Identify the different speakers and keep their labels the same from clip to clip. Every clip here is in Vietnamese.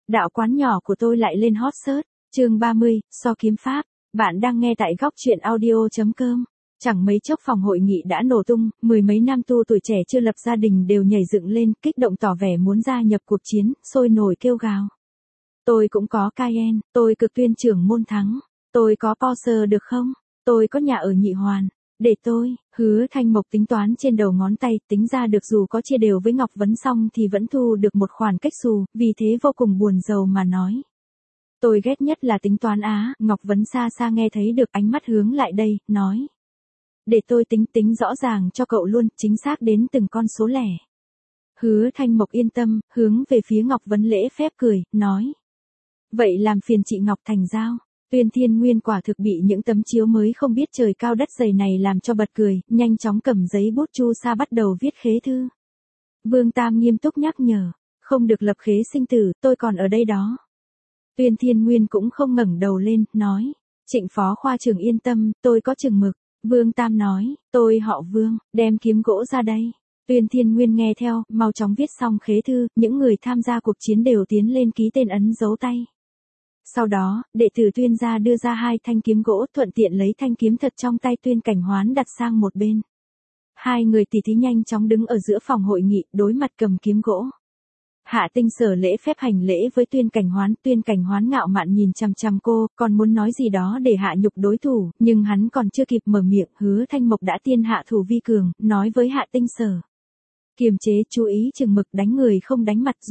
Speaker 1: Đạo quán nhỏ của tôi lại lên hot search. Chương 30, so kiếm pháp. Bạn đang nghe tại góc truyện audio.com. Chẳng mấy chốc phòng hội nghị đã nổ tung, mười mấy nam tu tuổi trẻ chưa lập gia đình đều nhảy dựng lên, kích động tỏ vẻ muốn gia nhập cuộc chiến, sôi nổi kêu gào. Tôi cũng có Cayenne, tôi cực tuyên trưởng môn thắng, tôi có Porsche được không? Tôi có nhà ở Nhị Hoàn. Để tôi, Hứa Thanh Mộc tính toán trên đầu ngón tay, tính ra được dù có chia đều với Ngọc Vấn xong thì vẫn thu được một khoản cách xù, vì thế vô cùng buồn rầu mà nói. Tôi ghét nhất là tính toán á, Ngọc Vấn xa xa nghe thấy được ánh mắt hướng lại đây, nói. Để tôi tính rõ ràng cho cậu luôn, chính xác đến từng con số lẻ. Hứa Thanh Mộc yên tâm, hướng về phía Ngọc Vấn lễ phép cười, nói. Vậy làm phiền chị Ngọc thành giao. Tuyên Thiên Nguyên quả thực bị những tấm chiếu mới không biết trời cao đất dày này làm cho bật cười, nhanh chóng cầm giấy bút chu sa bắt đầu viết khế thư. Vương Tam nghiêm túc nhắc nhở, không được lập khế sinh tử, tôi còn ở đây đó. Tuyên Thiên Nguyên cũng không ngẩng đầu lên, nói, Trịnh phó khoa trưởng yên tâm, tôi có chừng mực. Vương Tam nói, tôi họ Vương, đem kiếm gỗ ra đây. Tuyên Thiên Nguyên nghe theo, mau chóng viết xong khế thư, những người tham gia cuộc chiến đều tiến lên ký tên ấn dấu tay. Sau đó, đệ tử Tuyên gia đưa ra 2 thanh kiếm gỗ, thuận tiện lấy thanh kiếm thật trong tay Tuyên Cảnh Hoán đặt sang một bên. 2 người tỷ thí nhanh chóng đứng ở giữa phòng hội nghị, đối mặt cầm kiếm gỗ. Hạ Tinh Sở lễ phép hành lễ với Tuyên Cảnh Hoán ngạo mạn nhìn chằm chằm cô, còn muốn nói gì đó để hạ nhục đối thủ, nhưng hắn còn chưa kịp mở miệng, Hứa Thanh Mộc đã tiên hạ thủ vi cường, nói với Hạ Tinh Sở. Kiềm chế, chú ý chừng mực, đánh người không đánh mặt,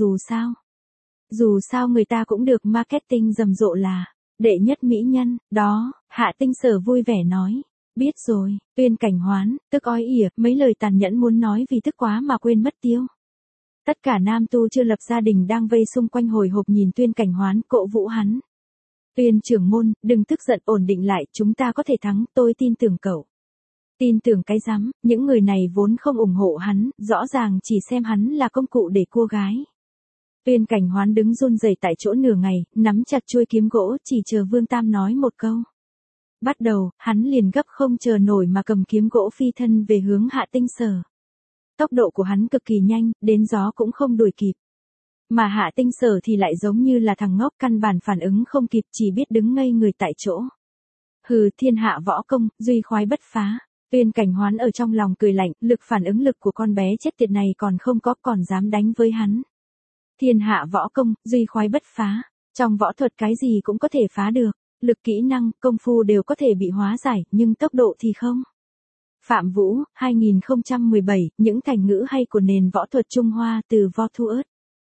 Speaker 1: Dù sao người ta cũng được marketing rầm rộ là đệ nhất mỹ nhân, đó, Hạ Tinh Sở vui vẻ nói. Biết rồi, Tuyên Cảnh Hoán, tức ói ỉa, mấy lời tàn nhẫn muốn nói vì tức quá mà quên mất tiêu. Tất cả nam tu chưa lập gia đình đang vây xung quanh hồi hộp nhìn Tuyên Cảnh Hoán, cổ vũ hắn. Tuyên trưởng môn, đừng tức giận, ổn định lại, chúng ta có thể thắng, tôi tin tưởng cậu. Tin tưởng cái rắm, những người này vốn không ủng hộ hắn, rõ ràng chỉ xem hắn là công cụ để cua gái. Tuyên Cảnh Hoán đứng run rẩy tại chỗ nửa ngày, nắm chặt chuôi kiếm gỗ, chỉ chờ Vương Tam nói một câu. Bắt đầu, hắn liền gấp không chờ nổi mà cầm kiếm gỗ phi thân về hướng Hạ Tinh Sở. Tốc độ của hắn cực kỳ nhanh, đến gió cũng không đuổi kịp. Mà Hạ Tinh Sở thì lại giống như là thằng ngốc, căn bản phản ứng không kịp, chỉ biết đứng ngây người tại chỗ. Hừ, thiên hạ võ công, duy khoái bất phá. Tuyên Cảnh Hoán ở trong lòng cười lạnh, lực phản ứng lực của con bé chết tiệt này còn không có, còn dám đánh với hắn. Thiên hạ võ công, duy khoái bất phá. Trong võ thuật cái gì cũng có thể phá được. Lực, kỹ năng, công phu đều có thể bị hóa giải, nhưng tốc độ thì không. Phạm Vũ, 2017, những thành ngữ hay của nền võ thuật Trung Hoa từ Võ-Thu-ớt.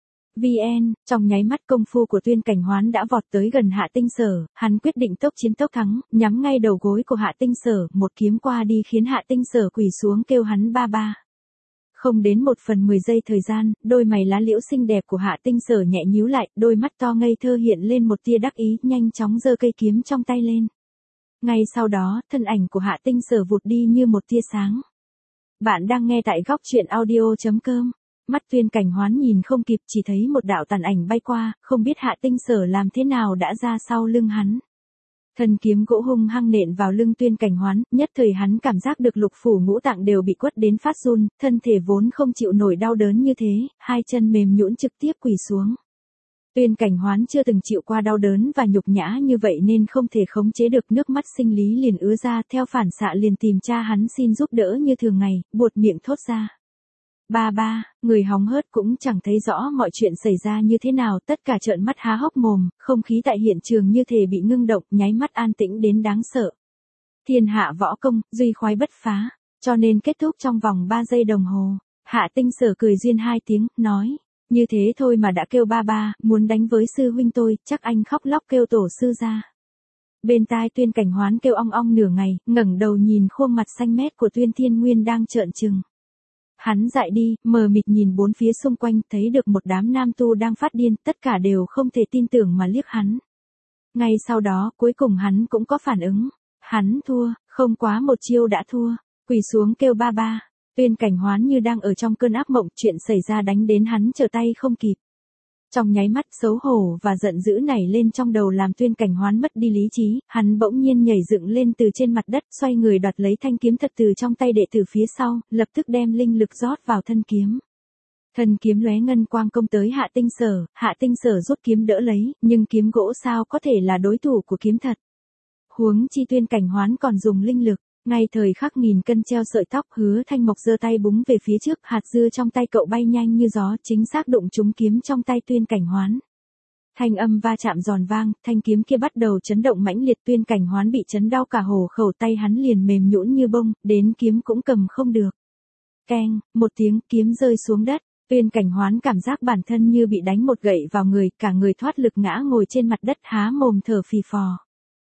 Speaker 1: VN, trong nháy mắt công phu của Tuyên Cảnh Hoán đã vọt tới gần Hạ Tinh Sở, hắn quyết định tốc chiến tốc thắng, nhắm ngay đầu gối của Hạ Tinh Sở, một kiếm qua đi khiến Hạ Tinh Sở quỳ xuống kêu hắn ba ba. Không đến 1/10 giây thời gian, đôi mày lá liễu xinh đẹp của Hạ Tinh Sở nhẹ nhíu lại, đôi mắt to ngây thơ hiện lên một tia đắc ý, nhanh chóng giơ cây kiếm trong tay lên. Ngay sau đó, thân ảnh của Hạ Tinh Sở vụt đi như một tia sáng. Bạn đang nghe tại góc truyện audio.com. Mắt Tuyên Cảnh Hoán nhìn không kịp, chỉ thấy một đạo tàn ảnh bay qua, không biết Hạ Tinh Sở làm thế nào đã ra sau lưng hắn. Thân kiếm gỗ hung hăng nện vào lưng Tuyên Cảnh Hoán, nhất thời hắn cảm giác được lục phủ ngũ tạng đều bị quất đến phát run, thân thể vốn không chịu nổi đau đớn như thế, 2 chân mềm nhũn trực tiếp quỳ xuống. Tuyên Cảnh Hoán chưa từng chịu qua đau đớn và nhục nhã như vậy nên không thể khống chế được, nước mắt sinh lý liền ứa ra, theo phản xạ liền tìm cha hắn xin giúp đỡ như thường ngày, buột miệng thốt ra. Ba ba, người hóng hớt cũng chẳng thấy rõ mọi chuyện xảy ra như thế nào, tất cả trợn mắt há hốc mồm, không khí tại hiện trường như thể bị ngưng động, nháy mắt an tĩnh đến đáng sợ. Thiên hạ võ công, duy khoái bất phá, cho nên kết thúc trong vòng 3 giây đồng hồ. Hạ Tinh Sở cười duyên 2 tiếng, nói. Như thế thôi mà đã kêu ba ba, muốn đánh với sư huynh tôi, chắc anh khóc lóc kêu tổ sư ra. Bên tai Tuyên Cảnh Hoán kêu ong ong nửa ngày, ngẩng đầu nhìn khuôn mặt xanh mét của Tuyên Thiên Nguyên đang trợn trừng. Hắn dại đi, mờ mịt nhìn bốn phía xung quanh, thấy được một đám nam tu đang phát điên, tất cả đều không thể tin tưởng mà liếc hắn. Ngay sau đó, cuối cùng hắn cũng có phản ứng. Hắn thua, không quá một chiêu đã thua, quỳ xuống kêu ba ba. Tuyên Cảnh Hoán như đang ở trong cơn ác mộng, chuyện xảy ra đánh đến hắn trở tay không kịp. Trong nháy mắt xấu hổ và giận dữ nảy lên trong đầu làm Tuyên Cảnh Hoán mất đi lý trí, hắn bỗng nhiên nhảy dựng lên từ trên mặt đất, xoay người đoạt lấy thanh kiếm thật từ trong tay đệ tử phía sau, lập tức đem linh lực rót vào thân kiếm. Thân kiếm lóe ngân quang công tới Hạ Tinh Sở rút kiếm đỡ lấy, nhưng kiếm gỗ sao có thể là đối thủ của kiếm thật. Huống chi Tuyên Cảnh Hoán còn dùng linh lực, ngay thời khắc nghìn cân treo sợi tóc, Hứa Thanh Mộc giơ tay búng về phía trước, hạt dưa trong tay cậu bay nhanh như gió, chính xác đụng trúng kiếm trong tay Tuyên Cảnh Hoán. Thanh âm va chạm giòn vang, thanh kiếm kia bắt đầu chấn động mãnh liệt, Tuyên Cảnh Hoán bị chấn đau cả hổ khẩu, tay hắn liền mềm nhũn như bông, đến kiếm cũng cầm không được. Keng, một tiếng, kiếm rơi xuống đất. Tuyên Cảnh Hoán cảm giác bản thân như bị đánh một gậy vào người, cả người thoát lực ngã ngồi trên mặt đất há mồm thở phì phò.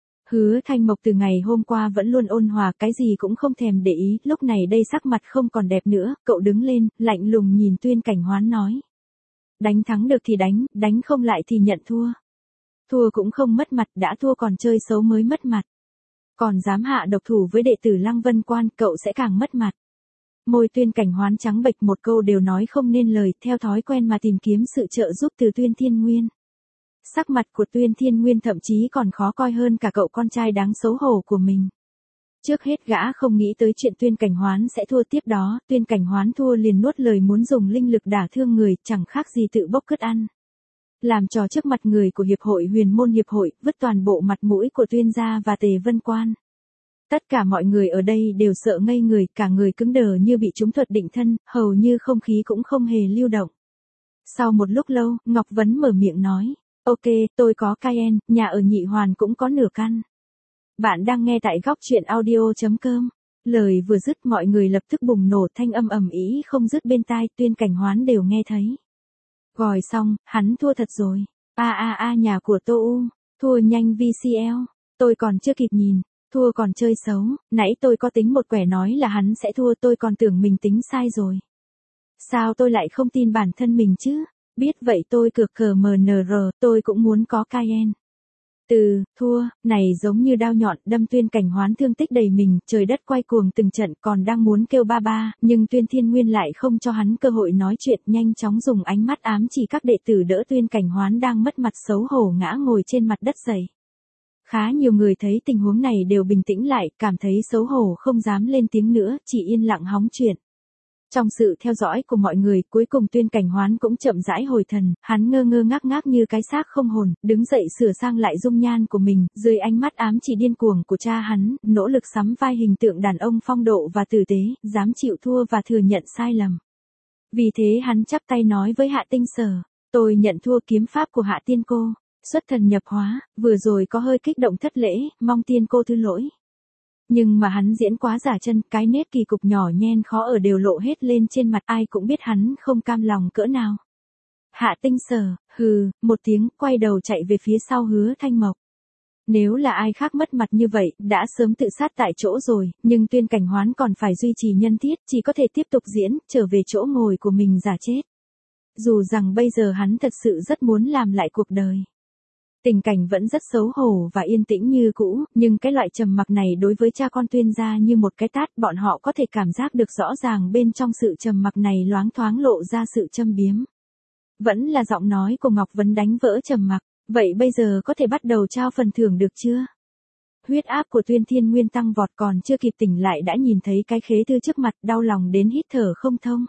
Speaker 1: Hứa Thanh Mộc từ ngày hôm qua vẫn luôn ôn hòa, cái gì cũng không thèm để ý, lúc này đây sắc mặt không còn đẹp nữa, cậu đứng lên, lạnh lùng nhìn Tuyên Cảnh Hoán nói. Đánh thắng được thì đánh, đánh không lại thì nhận thua. Thua cũng không mất mặt, đã thua còn chơi xấu mới mất mặt. Còn dám hạ độc thủ với đệ tử Lăng Vân Quan, cậu sẽ càng mất mặt. Môi Tuyên Cảnh Hoán trắng bệch, một câu đều nói không nên lời, theo thói quen mà tìm kiếm sự trợ giúp từ Tuyên Thiên Nguyên. Sắc mặt của Tuyên Thiên Nguyên thậm chí còn khó coi hơn cả cậu con trai đáng xấu hổ của mình. Trước hết gã không nghĩ tới chuyện Tuyên Cảnh Hoán sẽ thua, tiếp đó, Tuyên Cảnh Hoán thua liền nuốt lời muốn dùng linh lực đả thương người, chẳng khác gì tự bốc cứt ăn. Làm trò trước mặt người của Hiệp hội Huyền Môn Hiệp hội, vứt toàn bộ mặt mũi của Tuyên gia và Tề Vân Quan. Tất cả mọi người ở đây đều sợ ngây người, cả người cứng đờ như bị trúng thuật định thân, hầu như không khí cũng không hề lưu động. Sau một lúc lâu, Ngọc Vấn mở miệng nói, ok, tôi có Cayenne, nhà ở Nhị Hoàn cũng có nửa căn. Bạn đang nghe tại góc truyện audio.com. Lời vừa dứt mọi người lập tức bùng nổ, thanh âm ầm ĩ không dứt bên tai, Tuyên Cảnh Hoán đều nghe thấy. Gòi xong, hắn thua thật rồi. Nhà của Tô U, thua nhanh VCL, tôi còn chưa kịp nhìn. Thua còn chơi xấu, nãy tôi có tính một quẻ nói là hắn sẽ thua, tôi còn tưởng mình tính sai rồi. Sao tôi lại không tin bản thân mình chứ? Biết vậy tôi cược cờ MNR, tôi cũng muốn có Cayenne. Thua, này giống như đao nhọn đâm Tuyên Cảnh Hoán thương tích đầy mình, trời đất quay cuồng từng trận, còn đang muốn kêu ba ba, nhưng Tuyên Thiên Nguyên lại không cho hắn cơ hội nói chuyện, nhanh chóng dùng ánh mắt ám chỉ các đệ tử đỡ Tuyên Cảnh Hoán đang mất mặt xấu hổ ngã ngồi trên mặt đất dày. Khá nhiều người thấy tình huống này đều bình tĩnh lại, cảm thấy xấu hổ không dám lên tiếng nữa, chỉ yên lặng hóng chuyện. Trong sự theo dõi của mọi người, cuối cùng Tuyên Cảnh Hoán cũng chậm rãi hồi thần, hắn ngơ ngơ ngác ngác như cái xác không hồn, đứng dậy sửa sang lại dung nhan của mình, dưới ánh mắt ám chỉ điên cuồng của cha hắn, nỗ lực sắm vai hình tượng đàn ông phong độ và tử tế, dám chịu thua và thừa nhận sai lầm. Vì thế hắn chắp tay nói với Hạ Tinh Sở, tôi nhận thua kiếm pháp của Hạ Tiên cô. Xuất thần nhập hóa, vừa rồi có hơi kích động thất lễ, mong tiên cô thứ lỗi. Nhưng mà hắn diễn quá giả chân, cái nét kỳ cục nhỏ nhen khó ở đều lộ hết lên trên mặt, ai cũng biết hắn không cam lòng cỡ nào. Hạ Tinh Sở, hừ, một tiếng, quay đầu chạy về phía sau Hứa Thanh Mộc. Nếu là ai khác mất mặt như vậy, đã sớm tự sát tại chỗ rồi, nhưng Tuyên Cảnh Hoán còn phải duy trì nhân thiết, chỉ có thể tiếp tục diễn, trở về chỗ ngồi của mình giả chết. Dù rằng bây giờ hắn thật sự rất muốn làm lại cuộc đời. Tình cảnh vẫn rất xấu hổ và yên tĩnh như cũ, nhưng cái loại trầm mặc này đối với cha con Tuyên gia như một cái tát, bọn họ có thể cảm giác được rõ ràng bên trong sự trầm mặc này loáng thoáng lộ ra sự châm biếm. Vẫn là giọng nói của Ngọc Vấn đánh vỡ trầm mặc, vậy bây giờ có thể bắt đầu trao phần thưởng được chưa? Huyết áp của Tuyên Thiên Nguyên tăng vọt, còn chưa kịp tỉnh lại đã nhìn thấy cái khế thư trước mặt, đau lòng đến hít thở không thông.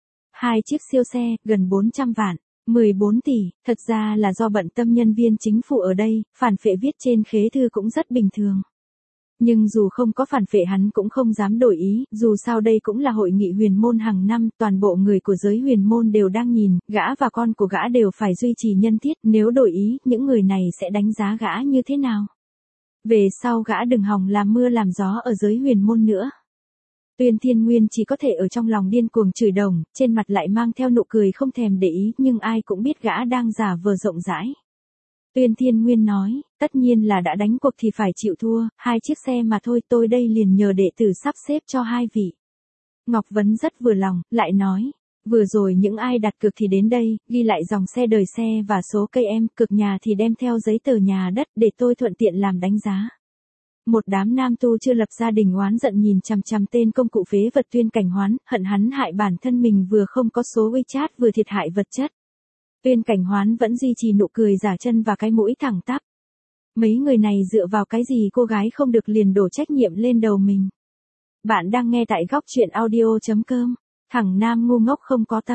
Speaker 1: 2 chiếc siêu xe, gần 400 vạn. 14 tỷ, thật ra là do bận tâm nhân viên chính phủ ở đây, phản phệ viết trên khế thư cũng rất bình thường. Nhưng dù không có phản phệ hắn cũng không dám đổi ý, dù sao đây cũng là hội nghị huyền môn hàng năm, toàn bộ người của giới huyền môn đều đang nhìn, gã và con của gã đều phải duy trì nhân thiết, nếu đổi ý, những người này sẽ đánh giá gã như thế nào? Về sau gã đừng hòng làm mưa làm gió ở giới huyền môn nữa. Tuyên Thiên Nguyên chỉ có thể ở trong lòng điên cuồng chửi đồng, trên mặt lại mang theo nụ cười không thèm để ý, nhưng ai cũng biết gã đang giả vờ rộng rãi. Tuyên Thiên Nguyên nói, tất nhiên là đã đánh cuộc thì phải chịu thua, 2 chiếc xe mà thôi, tôi đây liền nhờ đệ tử sắp xếp cho 2 vị. Ngọc Vấn rất vừa lòng, lại nói, vừa rồi những ai đặt cược thì đến đây, ghi lại dòng xe đời xe và số cây em, cược nhà thì đem theo giấy tờ nhà đất để tôi thuận tiện làm đánh giá. Một đám nam tu chưa lập gia đình oán giận nhìn chằm chằm tên công cụ phế vật Tuyên Cảnh Hoán, hận hắn hại bản thân mình vừa không có số WeChat vừa thiệt hại vật chất. Tuyên Cảnh Hoán vẫn duy trì nụ cười giả chân và cái mũi thẳng tắp. Mấy người này dựa vào cái gì cô gái không được liền đổ trách nhiệm lên đầu mình. Bạn đang nghe tại góc truyện audio.com. Thằng nam ngu ngốc không có tâm.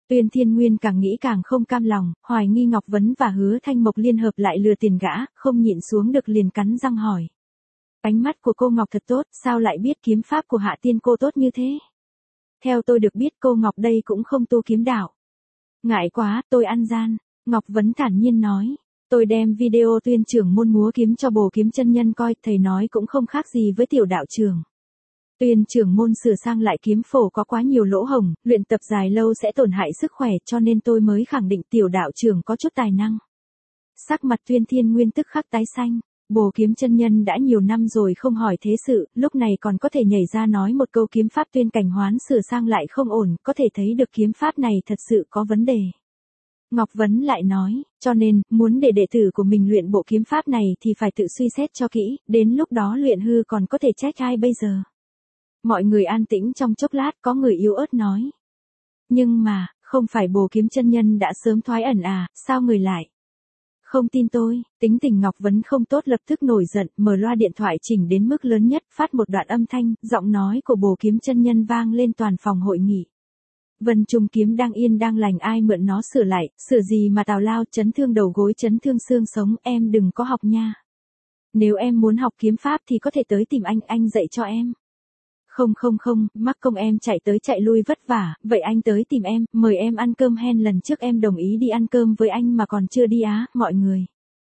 Speaker 1: Tuyên Thiên Nguyên càng nghĩ càng không cam lòng, hoài nghi Ngọc Vấn và Hứa Thanh Mộc liên hợp lại lừa tiền gã, không nhịn xuống được liền cắn răng hỏi. Ánh mắt của cô Ngọc thật tốt, sao lại biết kiếm pháp của Hạ Tiên cô tốt như thế? Theo tôi được biết cô Ngọc đây cũng không tu kiếm đạo. Ngại quá, tôi ăn gian. Ngọc Vấn thản nhiên nói. Tôi đem video tuyên trưởng môn múa kiếm cho Bồ Kiếm chân nhân coi, thầy nói cũng không khác gì với tiểu đạo trưởng. Tuyên trưởng môn sửa sang lại kiếm phổ có quá nhiều lỗ hổng, luyện tập dài lâu sẽ tổn hại sức khỏe, cho nên tôi mới khẳng định tiểu đạo trưởng có chút tài năng. Sắc mặt Tuyên Thiên Nguyên tức khắc tái xanh. Bồ Kiếm chân nhân đã nhiều năm rồi không hỏi thế sự, lúc này còn có thể nhảy ra nói một câu kiếm pháp Tuyên Cảnh Hoán sửa sang lại không ổn, có thể thấy được kiếm pháp này thật sự có vấn đề. Ngọc Vấn lại nói, cho nên, muốn để đệ tử của mình luyện bộ kiếm pháp này thì phải tự suy xét cho kỹ, đến lúc đó luyện hư còn có thể trách ai bây giờ. Mọi người an tĩnh trong chốc lát, có người yếu ớt nói. Nhưng mà, không phải Bồ Kiếm chân nhân đã sớm thoái ẩn à, sao người lại? Không tin tôi, tính tình Ngọc Vấn không tốt lập tức nổi giận, mở loa điện thoại chỉnh đến mức lớn nhất, phát một đoạn âm thanh, giọng nói của Bồ Kiếm chân nhân vang lên toàn phòng hội nghị. Vân Trung kiếm đang yên đang lành, ai mượn nó sửa lại, sửa gì mà tào lao, chấn thương đầu gối, chấn thương xương sống, em đừng có học nha. Nếu em muốn học kiếm pháp thì có thể tới tìm anh dạy cho em. Không, mắc công em chạy tới chạy lui vất vả, vậy anh tới tìm em, mời em ăn cơm hen, lần trước em đồng ý đi ăn cơm với anh mà còn chưa đi á, mọi người.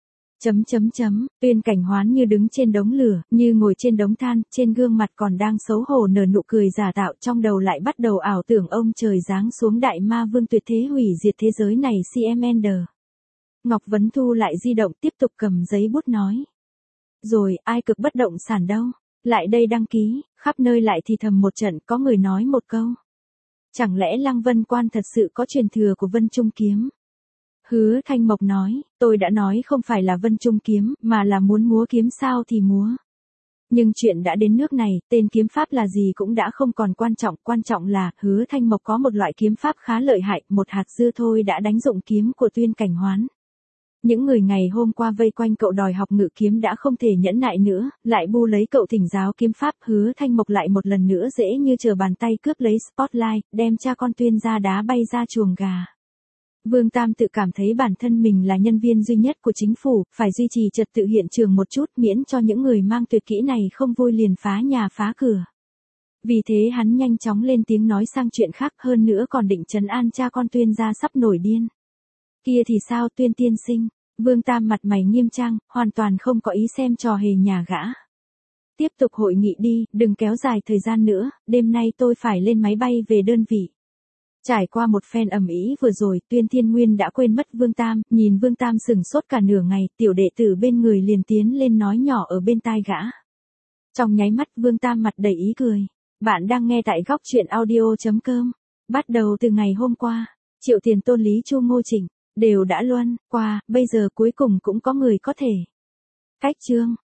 Speaker 1: Tuyên Cảnh Hoán như đứng trên đống lửa, như ngồi trên đống than, trên gương mặt còn đang xấu hổ nở nụ cười giả tạo, trong đầu lại bắt đầu ảo tưởng ông trời giáng xuống đại ma vương tuyệt thế hủy diệt thế giới này CMN. Ngọc Vấn thu lại di động tiếp tục cầm giấy bút nói. Rồi, ai cực bất động sản đâu? Lại đây đăng ký, khắp nơi lại thì thầm một trận, có người nói một câu. Chẳng lẽ Lăng Vân Quan thật sự có truyền thừa của Vân Trung kiếm? Hứa Thanh Mộc nói, tôi đã nói không phải là Vân Trung kiếm, mà là muốn múa kiếm sao thì múa. Nhưng chuyện đã đến nước này, tên kiếm pháp là gì cũng đã không còn quan trọng là, Hứa Thanh Mộc có một loại kiếm pháp khá lợi hại, một hạt dưa thôi đã đánh dụng kiếm của Tuyên Cảnh Hoán. Những người ngày hôm qua vây quanh cậu đòi học ngự kiếm đã không thể nhẫn nại nữa, lại bu lấy cậu thỉnh giáo kiếm pháp. Hứa Thanh Mộc lại một lần nữa dễ như trở bàn tay cướp lấy spotlight, đem cha con Tuyên ra đá bay ra chuồng gà. Vương Tam tự cảm thấy bản thân mình là nhân viên duy nhất của chính phủ, phải duy trì trật tự hiện trường một chút, miễn cho những người mang tuyệt kỹ này không vui liền phá nhà phá cửa. Vì thế hắn nhanh chóng lên tiếng nói sang chuyện khác, hơn nữa còn định trấn an cha con Tuyên ra sắp nổi điên. Kia thì sao Tuyên tiên sinh? Vương Tam mặt mày nghiêm trang, hoàn toàn không có ý xem trò hề nhà gã. Tiếp tục hội nghị đi, đừng kéo dài thời gian nữa, đêm nay tôi phải lên máy bay về đơn vị. Trải qua một phen ầm ĩ vừa rồi, Tuyên Thiên Nguyên đã quên mất Vương Tam, nhìn Vương Tam sừng sốt cả nửa ngày, tiểu đệ tử bên người liền tiến lên nói nhỏ ở bên tai gã. Trong nháy mắt Vương Tam mặt đầy ý cười. Bạn đang nghe tại góc truyện audio.com. Bắt đầu từ ngày hôm qua, Triệu Tiền Tôn Lý Chu Ngô Trịnh đều đã luân qua, bây giờ cuối cùng cũng có người có thể. Cách chương